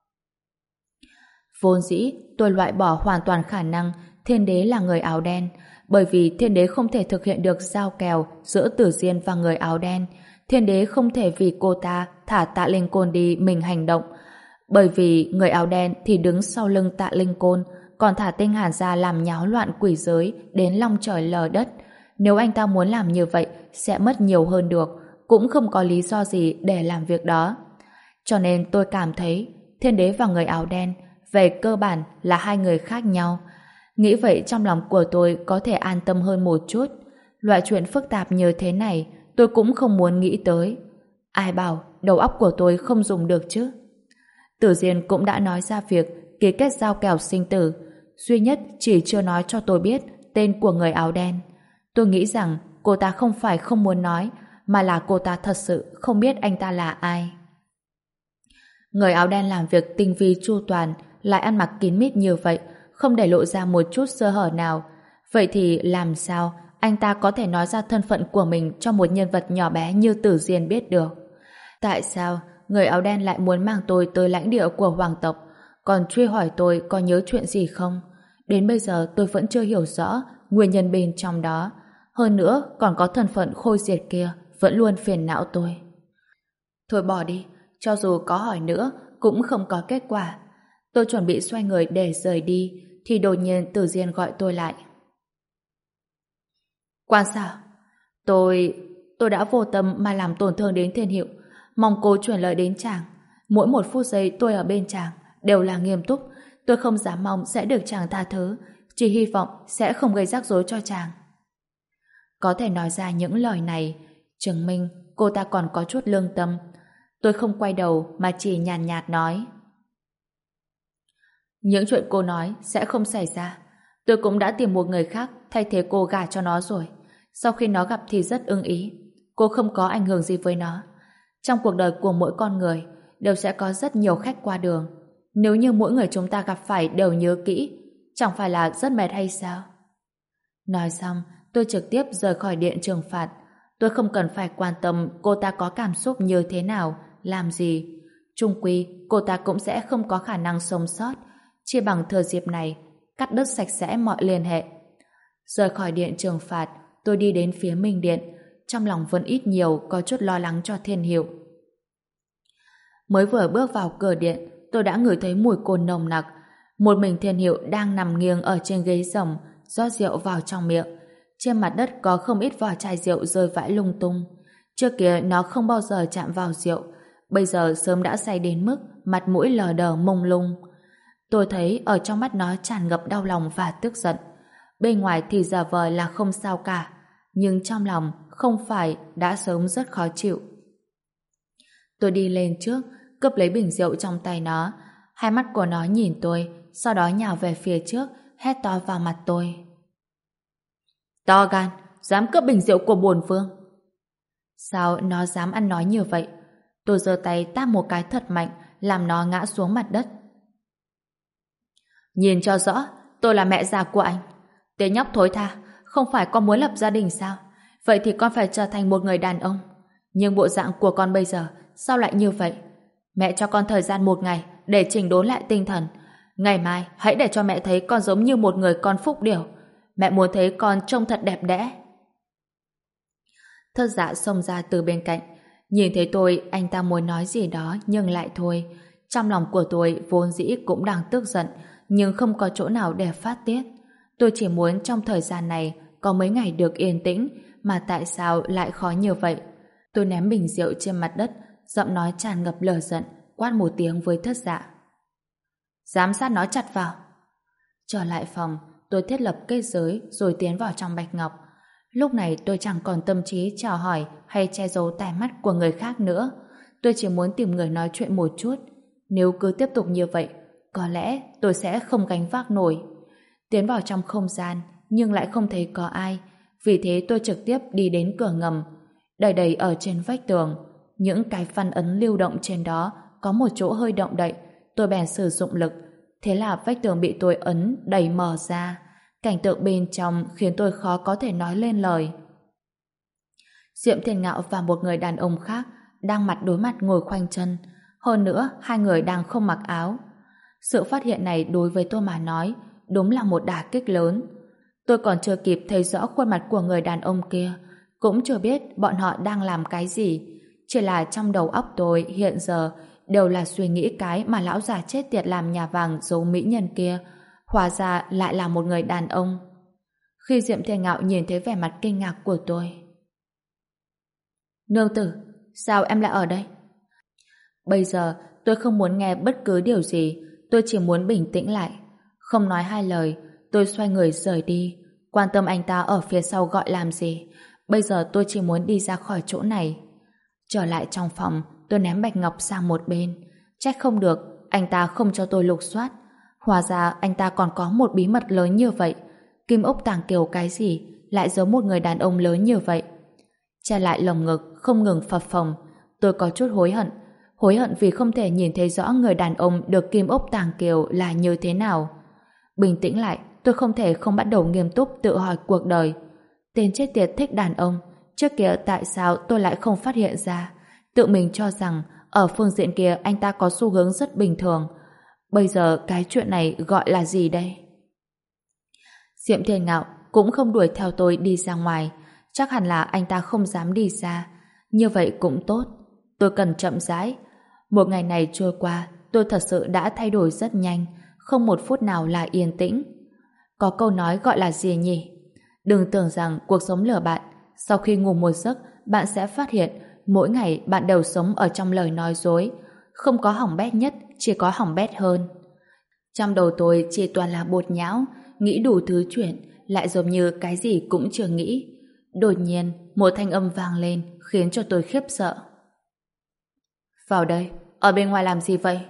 Vốn dĩ tôi loại bỏ hoàn toàn khả năng Thiên Đế là người áo đen, bởi vì Thiên Đế không thể thực hiện được giao kèo giữa Tử Diên và người áo đen. Thiên Đế không thể vì cô ta thả Tạ Linh Côn đi mình hành động, bởi vì người áo đen thì đứng sau lưng Tạ Linh Côn, còn thả Tinh Hàn ra làm nháo loạn quỷ giới đến long trời lở đất. Nếu anh ta muốn làm như vậy sẽ mất nhiều hơn được, cũng không có lý do gì để làm việc đó. Cho nên tôi cảm thấy Thiên Đế và người áo đen về cơ bản là hai người khác nhau. Nghĩ vậy trong lòng của tôi có thể an tâm hơn một chút. Loại chuyện phức tạp như thế này tôi cũng không muốn nghĩ tới. Ai bảo đầu óc của tôi không dùng được chứ? Tử Diên cũng đã nói ra việc ký kết giao kèo sinh tử, duy nhất chỉ chưa nói cho tôi biết tên của người áo đen. Tôi nghĩ rằng cô ta không phải không muốn nói, mà là cô ta thật sự không biết anh ta là ai. Người áo đen làm việc tinh vi chu toàn, lại ăn mặc kín mít như vậy, không để lộ ra một chút sơ hở nào. Vậy thì làm sao anh ta có thể nói ra thân phận của mình cho một nhân vật nhỏ bé như Tử Diên biết được? Tại sao người áo đen lại muốn mang tôi tới lãnh địa của hoàng tộc, còn truy hỏi tôi có nhớ chuyện gì không? Đến bây giờ tôi vẫn chưa hiểu rõ nguyên nhân bên trong đó. Hơn nữa còn có thân phận khôi diệt kia vẫn luôn phiền não tôi. Thôi bỏ đi, cho dù có hỏi nữa cũng không có kết quả. Tôi chuẩn bị xoay người để rời đi thì đột nhiên Tử Diên gọi tôi lại. Quan sao? Tôi... tôi đã vô tâm mà làm tổn thương đến Thiên Hiệu. Mong cô chuyển lời đến chàng. Mỗi một phút giây tôi ở bên chàng đều là nghiêm túc. Tôi không dám mong sẽ được chàng tha thứ, chỉ hy vọng sẽ không gây rắc rối cho chàng. Có thể nói ra những lời này chứng minh cô ta còn có chút lương tâm. Tôi không quay đầu mà chỉ nhàn nhạt, nhạt nói. Những chuyện cô nói sẽ không xảy ra. Tôi cũng đã tìm một người khác thay thế cô gả cho nó rồi. Sau khi nó gặp thì rất ưng ý. Cô không có ảnh hưởng gì với nó. Trong cuộc đời của mỗi con người đều sẽ có rất nhiều khách qua đường. Nếu như mỗi người chúng ta gặp phải đều nhớ kỹ, chẳng phải là rất mệt hay sao? Nói xong, tôi trực tiếp rời khỏi điện trừng phạt. Tôi không cần phải quan tâm cô ta có cảm xúc như thế nào, làm gì. Chung quy, cô ta cũng sẽ không có khả năng sống sót. Chỉ bằng thừa dịp này, cắt đứt sạch sẽ mọi liên hệ. Rời khỏi điện trừng phạt, tôi đi đến phía Minh Điện. Trong lòng vẫn ít nhiều có chút lo lắng cho Thiên Hiệu. Mới vừa bước vào cửa điện, tôi đã ngửi thấy mùi cồn nồng nặc. Một mình Thiên Hiệu đang nằm nghiêng ở trên ghế rồng, rót rượu vào trong miệng. Trên mặt đất có không ít vỏ chai rượu rơi vãi lung tung. Trước kia nó không bao giờ chạm vào rượu, bây giờ sớm đã say đến mức mặt mũi lờ đờ mông lung. Tôi thấy ở trong mắt nó tràn ngập đau lòng và tức giận. Bên ngoài thì giả vờ là không sao cả, nhưng trong lòng không phải đã sớm rất khó chịu. Tôi đi lên trước, cướp lấy bình rượu trong tay nó. Hai mắt của nó nhìn tôi, sau đó nhào về phía trước, hét to vào mặt tôi. To gan, dám cướp bình rượu của bổn vương. Sao nó dám ăn nói như vậy? Tôi giơ tay tát một cái thật mạnh, làm nó ngã xuống mặt đất. Nhìn cho rõ, tôi là mẹ già của anh. Tên nhóc thối tha, không phải con muốn lập gia đình sao? Vậy thì con phải trở thành một người đàn ông. Nhưng bộ dạng của con bây giờ sao lại như vậy? Mẹ cho con thời gian một ngày để chỉnh đốn lại tinh thần. Ngày mai hãy để cho mẹ thấy con giống như một người con phúc điểu. Mẹ muốn thấy con trông thật đẹp đẽ. Thất Dạ xông ra từ bên cạnh. Nhìn thấy tôi, anh ta muốn nói gì đó nhưng lại thôi. Trong lòng của tôi vốn dĩ cũng đang tức giận, nhưng không có chỗ nào để phát tiết. Tôi chỉ muốn trong thời gian này có mấy ngày được yên tĩnh, mà tại sao lại khó như vậy? Tôi ném bình rượu trên mặt đất, giọng nói tràn ngập lửa giận, quát một tiếng với Thất Dạ. Giám sát nó chặt vào. Trở lại phòng, tôi thiết lập kết giới rồi tiến vào trong Bạch Ngọc. Lúc này tôi chẳng còn tâm trí chào hỏi hay che giấu tai mắt của người khác nữa. Tôi chỉ muốn tìm người nói chuyện một chút. Nếu cứ tiếp tục như vậy, có lẽ tôi sẽ không gánh vác nổi. Tiến vào trong không gian, nhưng lại không thấy có ai. Vì thế tôi trực tiếp đi đến cửa ngầm. Đầy đầy ở trên vách tường, những cái văn ấn lưu động trên đó có một chỗ hơi động đậy. Tôi bèn sử dụng lực. Thế là vách tường bị tôi ấn đẩy mở ra. Cảnh tượng bên trong khiến tôi khó có thể nói lên lời. Diệm Thiên Ngạo và một người đàn ông khác đang mặt đối mặt ngồi khoanh chân. Hơn nữa, hai người đang không mặc áo. Sự phát hiện này đối với tôi mà nói đúng là một đả kích lớn. Tôi còn chưa kịp thấy rõ khuôn mặt của người đàn ông kia, cũng chưa biết bọn họ đang làm cái gì. Chỉ là trong đầu óc tôi hiện giờ đều là suy nghĩ cái mà lão già chết tiệt làm nhà vàng giấu mỹ nhân kia hóa ra lại là một người đàn ông. Khi Diệm Thiên Ngạo nhìn thấy vẻ mặt kinh ngạc của tôi. Nương tử, sao em lại ở đây? Bây giờ tôi không muốn nghe bất cứ điều gì, tôi chỉ muốn bình tĩnh lại. Không nói hai lời, tôi xoay người rời đi. Quan tâm anh ta ở phía sau gọi làm gì? Bây giờ tôi chỉ muốn đi ra khỏi chỗ này. Trở lại trong phòng, tôi ném Bạch Ngọc sang một bên. Trách không được, anh ta không cho tôi lục soát. Hóa ra anh ta còn có một bí mật lớn như vậy. Kim ốc tàng kiều cái gì lại giấu một người đàn ông lớn như vậy? Che lại lồng ngực không ngừng phập phồng. Tôi có chút hối hận. Hối hận vì không thể nhìn thấy rõ người đàn ông được kim ốc tàng kiều là như thế nào. Bình tĩnh lại, tôi không thể không bắt đầu nghiêm túc tự hỏi cuộc đời. Tên chết tiệt thích đàn ông. Trước kia tại sao tôi lại không phát hiện ra? Tự mình cho rằng ở phương diện kia anh ta có xu hướng rất bình thường. Bây giờ cái chuyện này gọi là gì đây? Diệm Thiên Ngạo cũng không đuổi theo tôi đi ra ngoài. Chắc hẳn là anh ta không dám đi xa. Như vậy cũng tốt. Tôi cần chậm rãi. Một ngày này trôi qua, tôi thật sự đã thay đổi rất nhanh. Không một phút nào là yên tĩnh. Có câu nói gọi là gì nhỉ? Đừng tưởng rằng cuộc sống lừa bạn. Sau khi ngủ một giấc, bạn sẽ phát hiện mỗi ngày bạn đều sống ở trong lời nói dối. Không có hỏng bét nhất, chỉ có hỏng bét hơn. Trong đầu tôi chỉ toàn là bột nhão, nghĩ đủ thứ chuyện, lại giống như cái gì cũng chưa nghĩ. Đột nhiên, một thanh âm vang lên, khiến cho tôi khiếp sợ. Vào đây, ở bên ngoài làm gì vậy?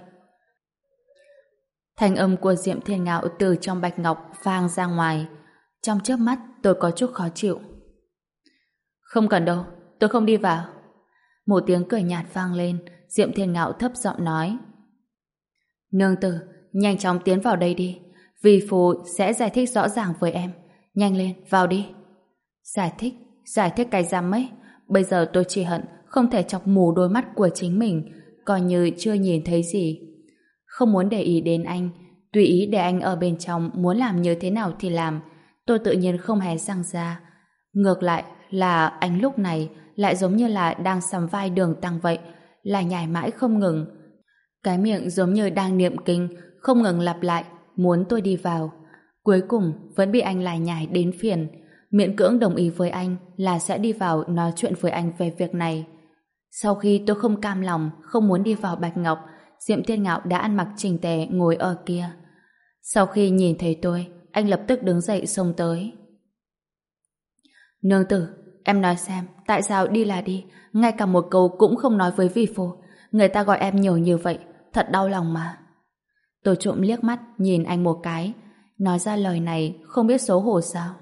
Thanh âm của Diệm Thiên Ngạo từ trong Bạch Ngọc vang ra ngoài. Trong chớp mắt, tôi có chút khó chịu. Không cần đâu, tôi không đi vào. Một tiếng cười nhạt vang lên, Diệm Thiên Ngạo thấp giọng nói. Nương tử, nhanh chóng tiến vào đây đi. Vì phù sẽ giải thích rõ ràng với em. Nhanh lên, vào đi. Giải thích? Giải thích cái rắm ấy. Bây giờ tôi chỉ hận không thể chọc mù đôi mắt của chính mình, coi như chưa nhìn thấy gì. Không muốn để ý đến anh, tùy ý để anh ở bên trong muốn làm như thế nào thì làm. Tôi tự nhiên không hề răng ra. Ngược lại là anh lúc này lại giống như là đang sắm vai Đường Tăng vậy, là nhảy mãi không ngừng. Cái miệng giống như đang niệm kinh, không ngừng lặp lại, muốn tôi đi vào. Cuối cùng vẫn bị anh lại nhảy đến phiền. Miễn cưỡng đồng ý với anh là sẽ đi vào nói chuyện với anh về việc này. Sau khi tôi không cam lòng, không muốn đi vào Bạch Ngọc, Diệm Thiên Ngạo đã ăn mặc chỉnh tề ngồi ở kia. Sau khi nhìn thấy tôi, anh lập tức đứng dậy xông tới. Nương tử, em nói xem, tại sao đi là đi, ngay cả một câu cũng không nói với vi phu. Người ta gọi em nhiều như vậy, thật đau lòng mà. Tôi trộm liếc mắt nhìn anh một cái, nói ra lời này không biết xấu hổ sao.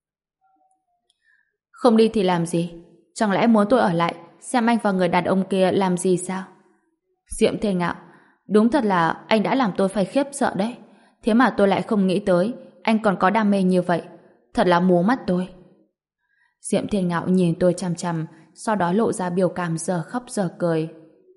Không đi thì làm gì? Chẳng lẽ muốn tôi ở lại xem anh và người đàn ông kia làm gì sao? Diệm Thiên Ngạo, đúng thật là anh đã làm tôi phải khiếp sợ đấy. Thế mà tôi lại không nghĩ tới anh còn có đam mê như vậy. Thật là mù mắt tôi. Diệm Thiên Ngạo nhìn tôi chằm chằm, sau đó lộ ra biểu cảm giờ khóc giờ cười.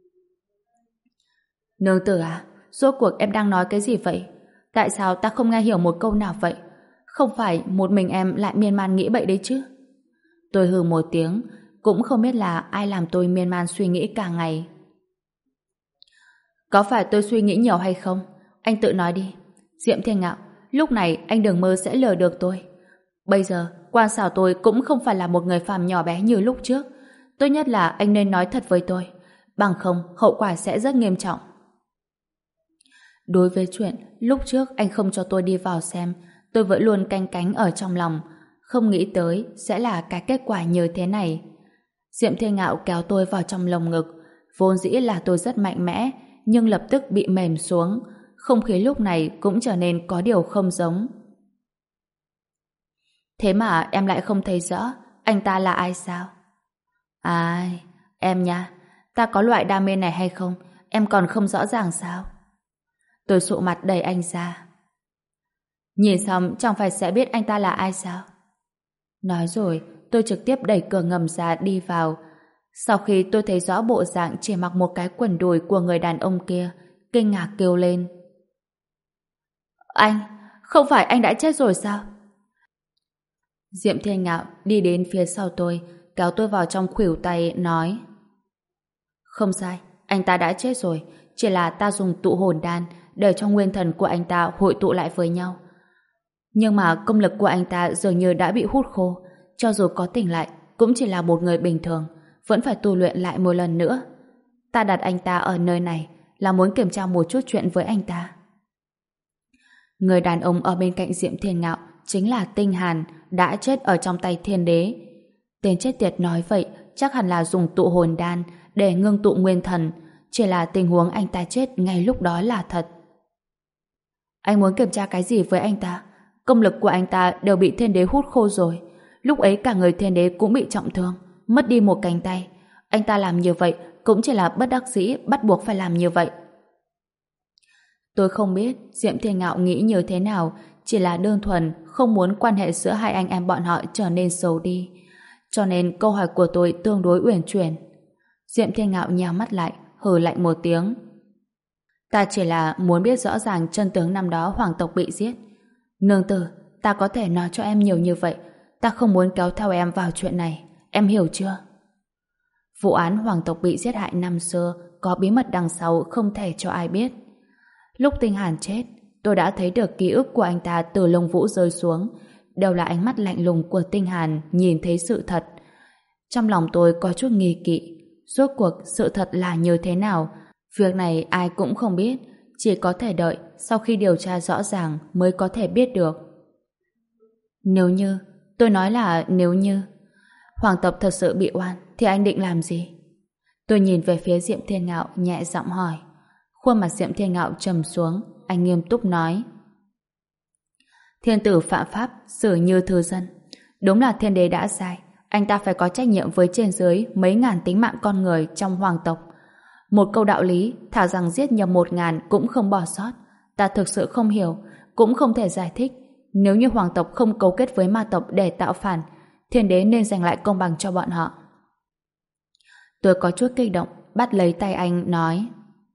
Nương tử à, rốt cuộc em đang nói cái gì vậy? Tại sao ta không nghe hiểu một câu nào vậy? Không phải một mình em lại miên man nghĩ bậy đấy chứ? Tôi hừ một tiếng, cũng không biết là ai làm tôi miên man suy nghĩ cả ngày. Có phải tôi suy nghĩ nhiều hay không? Anh tự nói đi. Diệm Thiên Ngạo, lúc này anh đừng mơ sẽ lừa được tôi. Bây giờ, quan xảo tôi cũng không phải là một người phàm nhỏ bé như lúc trước. Tốt nhất là anh nên nói thật với tôi. Bằng không, hậu quả sẽ rất nghiêm trọng. Đối với chuyện lúc trước anh không cho tôi đi vào xem, tôi vẫn luôn canh cánh ở trong lòng, không nghĩ tới sẽ là cái kết quả như thế này. Diệm Thiên Ngạo kéo tôi vào trong lồng ngực, vốn dĩ là tôi rất mạnh mẽ, nhưng lập tức bị mềm xuống, không khí lúc này cũng trở nên có điều không giống. Thế mà em lại không thấy rõ anh ta là ai sao? Ai, em nha, ta có loại đam mê này hay không, em còn không rõ ràng sao? Tôi sụ mặt đẩy anh ra. Nhìn xong chẳng phải sẽ biết anh ta là ai sao? Nói rồi, tôi trực tiếp đẩy cửa ngầm ra đi vào. Sau khi tôi thấy rõ bộ dạng chỉ mặc một cái quần đùi của người đàn ông kia, kinh ngạc kêu lên. Anh, không phải anh đã chết rồi sao? Diệm Thiên Ngạo đi đến phía sau tôi, kéo tôi vào trong khuỷu tay, nói. Không sai, anh ta đã chết rồi, chỉ là ta dùng tụ hồn đan để cho nguyên thần của anh ta hội tụ lại với nhau. Nhưng mà công lực của anh ta dường như đã bị hút khô, cho dù có tỉnh lại cũng chỉ là một người bình thường, vẫn phải tu luyện lại một lần nữa. Ta đặt anh ta ở nơi này là muốn kiểm tra một chút chuyện với anh ta. Người đàn ông ở bên cạnh Diệm Thiên Ngạo chính là Tinh Hàn, đã chết ở trong tay Thiên Đế. Tên chết tiệt nói vậy chắc hẳn là dùng tụ hồn đan để ngưng tụ nguyên thần, chỉ là tình huống anh ta chết ngay lúc đó là thật. Anh muốn kiểm tra cái gì với anh ta? Công lực của anh ta đều bị Thiên Đế hút khô rồi. Lúc ấy cả người Thiên Đế cũng bị trọng thương, mất đi một cánh tay. Anh ta làm như vậy cũng chỉ là bất đắc dĩ, bắt buộc phải làm như vậy. Tôi không biết Diệm Thiên Ngạo nghĩ như thế nào, chỉ là đơn thuần không muốn quan hệ giữa hai anh em bọn họ trở nên xấu đi. Cho nên câu hỏi của tôi tương đối uyển chuyển. Diệm Thiên Ngạo nheo mắt lại, hừ lạnh một tiếng. Ta chỉ là muốn biết rõ ràng chân tướng năm đó hoàng tộc bị giết. Nương tử, ta có thể nói cho em nhiều như vậy. Ta không muốn kéo theo em vào chuyện này. Em hiểu chưa? Vụ án hoàng tộc bị giết hại năm xưa có bí mật đằng sau không thể cho ai biết. Lúc Tinh Hàn chết, tôi đã thấy được ký ức của anh ta từ lông vũ rơi xuống, đều là ánh mắt lạnh lùng của Tinh Hàn nhìn thấy sự thật. Trong lòng tôi có chút nghi kỵ, rốt cuộc sự thật là như thế nào? Việc này ai cũng không biết, chỉ có thể đợi sau khi điều tra rõ ràng mới có thể biết được. Nếu như, tôi nói là nếu như hoàng tộc thật sự bị oan thì anh định làm gì? Tôi nhìn về phía Diệm Thiên Ngạo nhẹ giọng hỏi. Khuôn mặt Diệm Thiên Ngạo trầm xuống, anh nghiêm túc nói. Thiên tử phạm pháp, xử như thư dân. Đúng là Thiên Đế đã sai, anh ta phải có trách nhiệm với trên dưới mấy ngàn tính mạng con người trong hoàng tộc. Một câu đạo lý, thà rằng giết nhầm một ngàn cũng không bỏ sót. Ta thực sự không hiểu, cũng không thể giải thích. Nếu như hoàng tộc không cấu kết với ma tộc để tạo phản, Thiên Đế nên giành lại công bằng cho bọn họ. Tôi có chút kích động, bắt lấy tay anh, nói.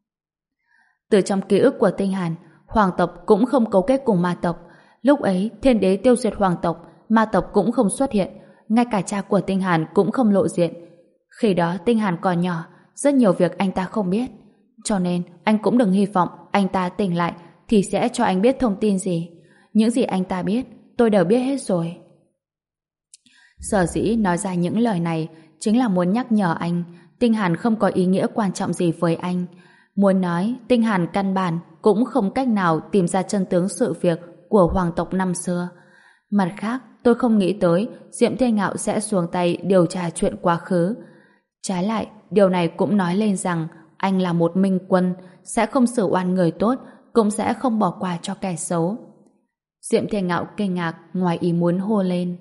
Từ trong ký ức của Tinh Hàn, hoàng tộc cũng không cấu kết cùng ma tộc. Lúc ấy, Thiên Đế tiêu diệt hoàng tộc, ma tộc cũng không xuất hiện, ngay cả cha của Tinh Hàn cũng không lộ diện. Khi đó Tinh Hàn còn nhỏ, rất nhiều việc anh ta không biết. Cho nên, anh cũng đừng hy vọng anh ta tỉnh lại thì sẽ cho anh biết thông tin gì. Những gì anh ta biết, tôi đều biết hết rồi. Sở dĩ nói ra những lời này chính là muốn nhắc nhở anh Tinh Hàn không có ý nghĩa quan trọng gì với anh. Muốn nói Tinh Hàn căn bản cũng không cách nào tìm ra chân tướng sự việc của hoàng tộc năm xưa. Mặt khác, tôi không nghĩ tới Diệm Thiên Ngạo sẽ xuống tay điều tra chuyện quá khứ. Trái lại, điều này cũng nói lên rằng anh là một minh quân, sẽ không xử oan người tốt, cũng sẽ không bỏ qua cho kẻ xấu. Diệm Thiên Ngạo kinh ngạc, ngoài ý muốn hô lên.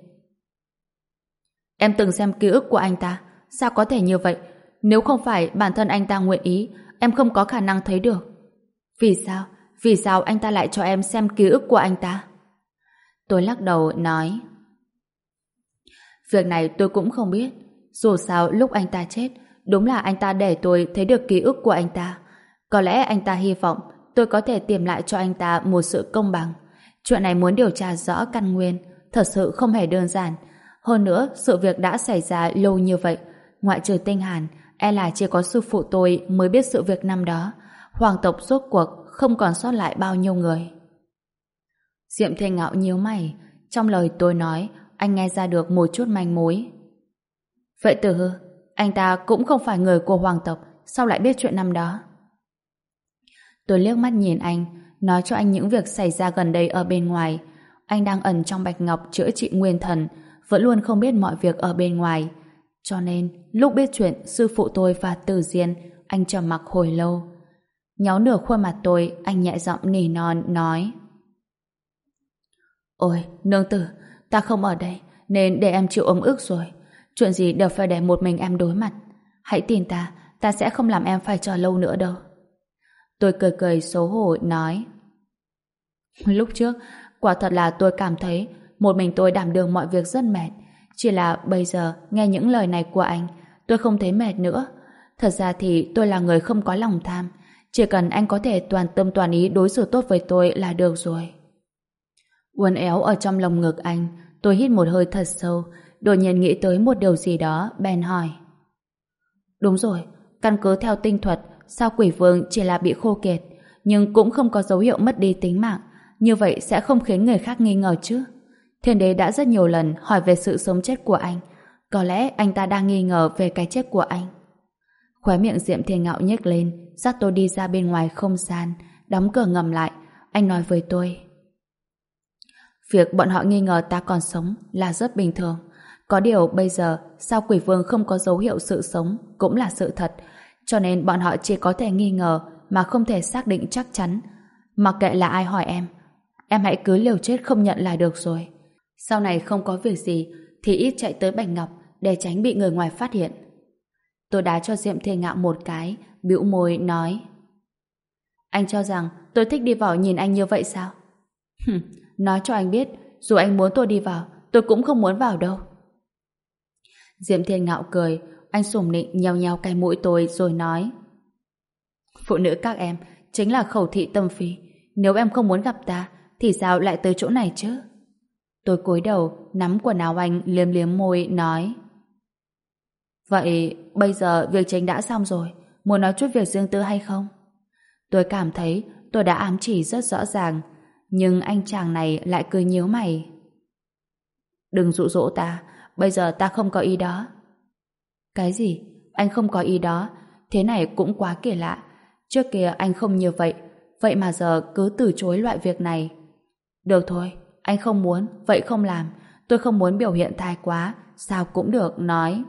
Em từng xem ký ức của anh ta, sao có thể như vậy? Nếu không phải bản thân anh ta nguyện ý, em không có khả năng thấy được. Vì sao? Vì sao anh ta lại cho em xem ký ức của anh ta? Tôi lắc đầu nói. Việc này tôi cũng không biết, Dù sao lúc anh ta chết, đúng là anh ta để tôi thấy được ký ức của anh ta. Có lẽ anh ta hy vọng tôi có thể tìm lại cho anh ta một sự công bằng. Chuyện này muốn điều tra rõ căn nguyên, thật sự không hề đơn giản. Hơn nữa, sự việc đã xảy ra lâu như vậy. Ngoại trừ Tinh Hàn, e là chỉ có sư phụ tôi mới biết sự việc năm đó. Hoàng tộc rốt cuộc không còn sót lại bao nhiêu người. Diệm Thiên Ngạo nhíu mày. Trong lời tôi nói, anh nghe ra được một chút manh mối. Vậy Tử Hư, anh ta cũng không phải người của hoàng tộc, sao lại biết chuyện năm đó? Tôi liếc mắt nhìn anh, nói cho anh những việc xảy ra gần đây ở bên ngoài. Anh đang ẩn trong Bạch Ngọc chữa trị nguyên thần, vẫn luôn không biết mọi việc ở bên ngoài. Cho nên, lúc biết chuyện sư phụ tôi và Từ Diên, anh trầm mặc hồi lâu. Nhéo nửa khuôn mặt tôi, anh nhẹ giọng nỉ non nói: Ôi, nương tử, ta không ở đây, nên để em chịu ấm ức rồi. Chuyện gì đều phải để một mình em đối mặt. Hãy tin ta, ta sẽ không làm em phải chờ lâu nữa đâu. Tôi cười cười xấu hổ nói: Lúc trước, quả thật là tôi cảm thấy một mình tôi đảm đương mọi việc rất mệt. Chỉ là bây giờ, nghe những lời này của anh, tôi không thấy mệt nữa. Thật ra thì tôi là người không có lòng tham. Chỉ cần anh có thể toàn tâm toàn ý đối xử tốt với tôi là được rồi. Uốn éo ở trong lồng ngực anh, tôi hít một hơi thật sâu, đột nhiên nghĩ tới một điều gì đó, bèn hỏi: Đúng rồi, căn cứ theo tinh thuật, sao Quỷ Vương chỉ là bị khô kiệt, nhưng cũng không có dấu hiệu mất đi tính mạng, như vậy sẽ không khiến người khác nghi ngờ chứ? Thiên đế đã rất nhiều lần hỏi về sự sống chết của anh, có lẽ anh ta đang nghi ngờ về cái chết của anh. Khóe miệng Diệm Thiên Ngạo nhếch lên, dắt tôi đi ra bên ngoài không gian, đóng cửa ngầm lại. Anh nói với tôi: Việc bọn họ nghi ngờ ta còn sống là rất bình thường. Có điều bây giờ sao Quỷ Vương không có dấu hiệu sự sống cũng là sự thật, cho nên bọn họ chỉ có thể nghi ngờ mà không thể xác định chắc chắn. Mặc kệ là ai hỏi em, em hãy cứ liều chết không nhận là được rồi. Sau này không có việc gì thì ít chạy tới Bạch Ngọc để tránh bị người ngoài phát hiện. Tôi đá cho Diệm Thiên Ngạo một cái, bĩu môi nói: Anh cho rằng tôi thích đi vào nhìn anh như vậy sao? Hừm, nói cho anh biết, dù anh muốn tôi đi vào, tôi cũng không muốn vào đâu. Diệm Thiên Ngạo cười, anh sủng nịnh nheo nheo cái mũi tôi rồi nói: Phụ nữ các em chính là khẩu thị tâm phi, nếu em không muốn gặp ta thì sao lại tới chỗ này chứ? Tôi cúi đầu nắm quần áo anh, liếm liếm môi nói: Vậy bây giờ việc chính đã xong rồi, muốn nói chút việc riêng tư hay không? Tôi cảm thấy tôi đã ám chỉ rất rõ ràng, nhưng anh chàng này lại cười nhíu mày. Đừng dụ dỗ ta, bây giờ ta không có ý đó. Cái gì? Anh không có ý đó? Thế này cũng quá kỳ lạ. Trước kia anh không như vậy, vậy mà giờ cứ từ chối loại việc này. Được thôi, anh không muốn, vậy không làm. Tôi không muốn biểu hiện thái quá, sao cũng được, nói.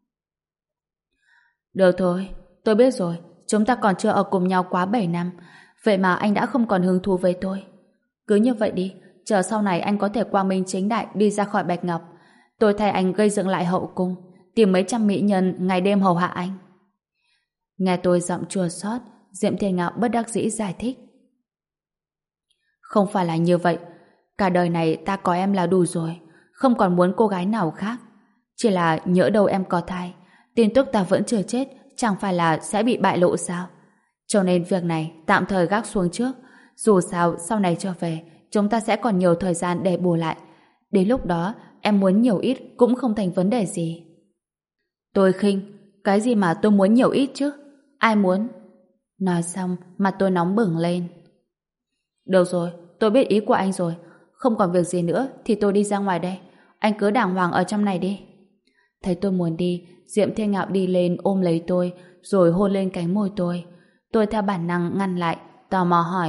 Được thôi, tôi biết rồi, chúng ta còn chưa ở cùng nhau quá bảy năm, vậy mà anh đã không còn hứng thú với tôi. Cứ như vậy đi, chờ sau này anh có thể quang minh chính đại đi ra khỏi Bạch Ngọc. Tôi thay anh gây dựng lại hậu cung, tìm mấy trăm mỹ nhân ngày đêm hầu hạ anh. Nghe tôi giọng chua xót, Diệm Thiên Ngạo bất đắc dĩ giải thích. Không phải là như vậy, cả đời này ta có em là đủ rồi, không còn muốn cô gái nào khác. Chỉ là nhỡ đâu em có thai, tin tức ta vẫn chưa chết, chẳng phải là sẽ bị bại lộ sao? Cho nên việc này tạm thời gác xuống trước. Dù sao sau này trở về, chúng ta sẽ còn nhiều thời gian để bù lại. Đến lúc đó, em muốn nhiều ít cũng không thành vấn đề gì. Tôi khinh, cái gì mà tôi muốn nhiều ít chứ? Ai muốn? Nói xong, mặt tôi nóng bừng lên. Được rồi, tôi biết ý của anh rồi. Không còn việc gì nữa thì tôi đi ra ngoài đây. Anh cứ đàng hoàng ở trong này đi. Thấy tôi muốn đi, Diệm Thiên Ngạo đi lên ôm lấy tôi, rồi hôn lên cánh môi tôi. Tôi theo bản năng ngăn lại, tò mò hỏi.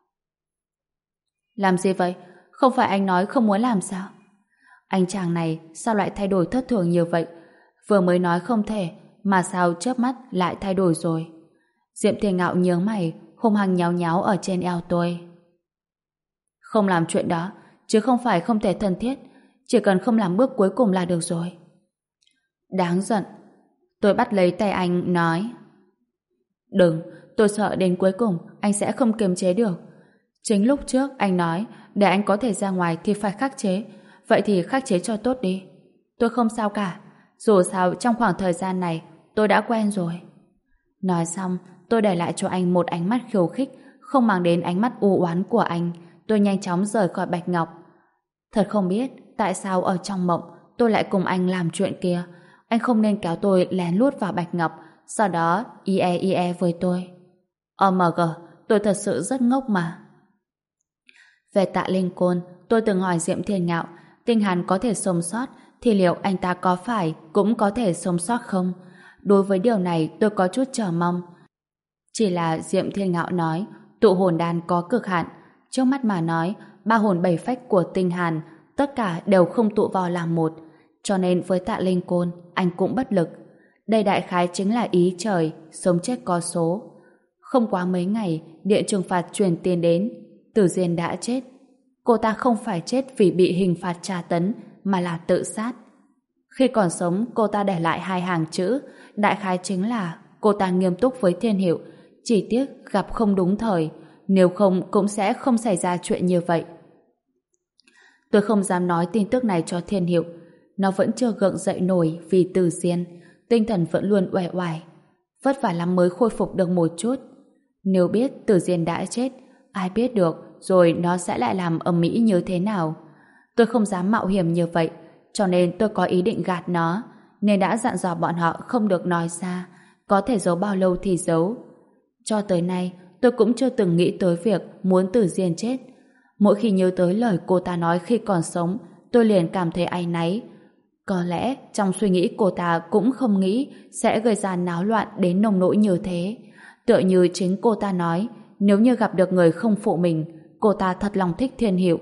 Làm gì vậy? Không phải anh nói không muốn làm sao? Anh chàng này sao lại thay đổi thất thường như vậy? Vừa mới nói không thể, mà sao chớp mắt lại thay đổi rồi? Diệm Thiên Ngạo nhướng mày, hung hăng nháo nháo ở trên eo tôi. Không làm chuyện đó, chứ không phải không thể thân thiết. Chỉ cần không làm bước cuối cùng là được rồi. Đáng giận. Tôi bắt lấy tay anh, nói. Đừng, tôi sợ đến cuối cùng anh sẽ không kiềm chế được. Chính lúc trước anh nói để anh có thể ra ngoài thì phải khắc chế. Vậy thì khắc chế cho tốt đi. Tôi không sao cả. Dù sao trong khoảng thời gian này tôi đã quen rồi. Nói xong, tôi để lại cho anh một ánh mắt khiêu khích, không mang đến ánh mắt u oán của anh. Tôi nhanh chóng rời khỏi Bạch Ngọc. Thật không biết tại sao ở trong mộng tôi lại cùng anh làm chuyện kia. Anh không nên kéo tôi lén lút vào Bạch Ngọc, sau đó ie ie với tôi. ô em giê, tôi thật sự rất ngốc mà. Về Tạ Linh Côn, tôi từng hỏi Diệm Thiên Ngạo, Tinh Hàn có thể sống sót thì liệu anh ta có phải cũng có thể sống sót không? Đối với điều này tôi có chút chờ mong. Chỉ là Diệm Thiên Ngạo nói tụ hồn đan có cực hạn. Trước mắt mà nói, ba hồn bảy phách của Tinh Hàn tất cả đều không tụ vào làm một. Cho nên với Tạ Linh Côn, anh cũng bất lực. Đây đại khái chính là ý trời, sống chết có số. Không quá mấy ngày, điện trừng phạt truyền tiền đến. Tử Diên đã chết. Cô ta không phải chết vì bị hình phạt tra tấn, mà là tự sát. Khi còn sống, cô ta để lại hai hàng chữ, đại khái chính là cô ta nghiêm túc với Thiên Hiệu, chỉ tiếc gặp không đúng thời, nếu không cũng sẽ không xảy ra chuyện như vậy. Tôi không dám nói tin tức này cho Thiên Hiệu, nó vẫn chưa gượng dậy nổi vì Tử Diên, tinh thần vẫn luôn uể oải, vất vả lắm mới khôi phục được một chút. Nếu biết Tử Diên đã chết, ai biết được rồi nó sẽ lại làm ầm ĩ như thế nào. Tôi không dám mạo hiểm như vậy, cho nên tôi có ý định gạt nó, nên đã dặn dò bọn họ không được nói ra, có thể giấu bao lâu thì giấu. Cho tới nay, tôi cũng chưa từng nghĩ tới việc muốn Tử Diên chết. Mỗi khi nhớ tới lời cô ta nói khi còn sống, tôi liền cảm thấy áy náy. Có lẽ trong suy nghĩ cô ta cũng không nghĩ sẽ gây ra náo loạn đến nông nỗi như thế. Tựa như chính cô ta nói, nếu như gặp được người không phụ mình, cô ta thật lòng thích Thiên Hiệu.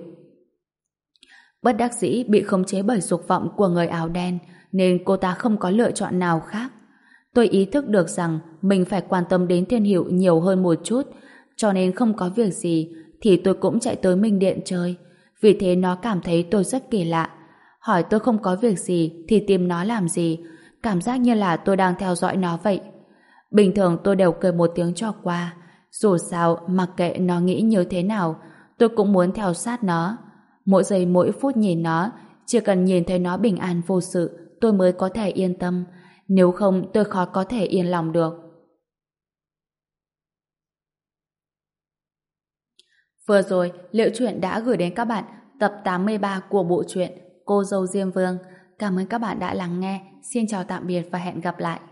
Bất đắc dĩ bị khống chế bởi dục vọng của người áo đen, nên cô ta không có lựa chọn nào khác. Tôi ý thức được rằng mình phải quan tâm đến Thiên Hiệu nhiều hơn một chút, cho nên không có việc gì thì tôi cũng chạy tới Minh Điện chơi. Vì thế nó cảm thấy tôi rất kỳ lạ. Hỏi tôi không có việc gì thì tìm nó làm gì, cảm giác như là tôi đang theo dõi nó vậy. Bình thường tôi đều cười một tiếng cho qua. Dù sao, mặc kệ nó nghĩ như thế nào, tôi cũng muốn theo sát nó. Mỗi giây mỗi phút nhìn nó, chỉ cần nhìn thấy nó bình an vô sự, tôi mới có thể yên tâm. Nếu không, tôi khó có thể yên lòng được. Vừa rồi, Liệu Truyện đã gửi đến các bạn tập tám mươi ba của bộ truyện Cô Dâu Diêm Vương. Cảm ơn các bạn đã lắng nghe. Xin chào tạm biệt và hẹn gặp lại.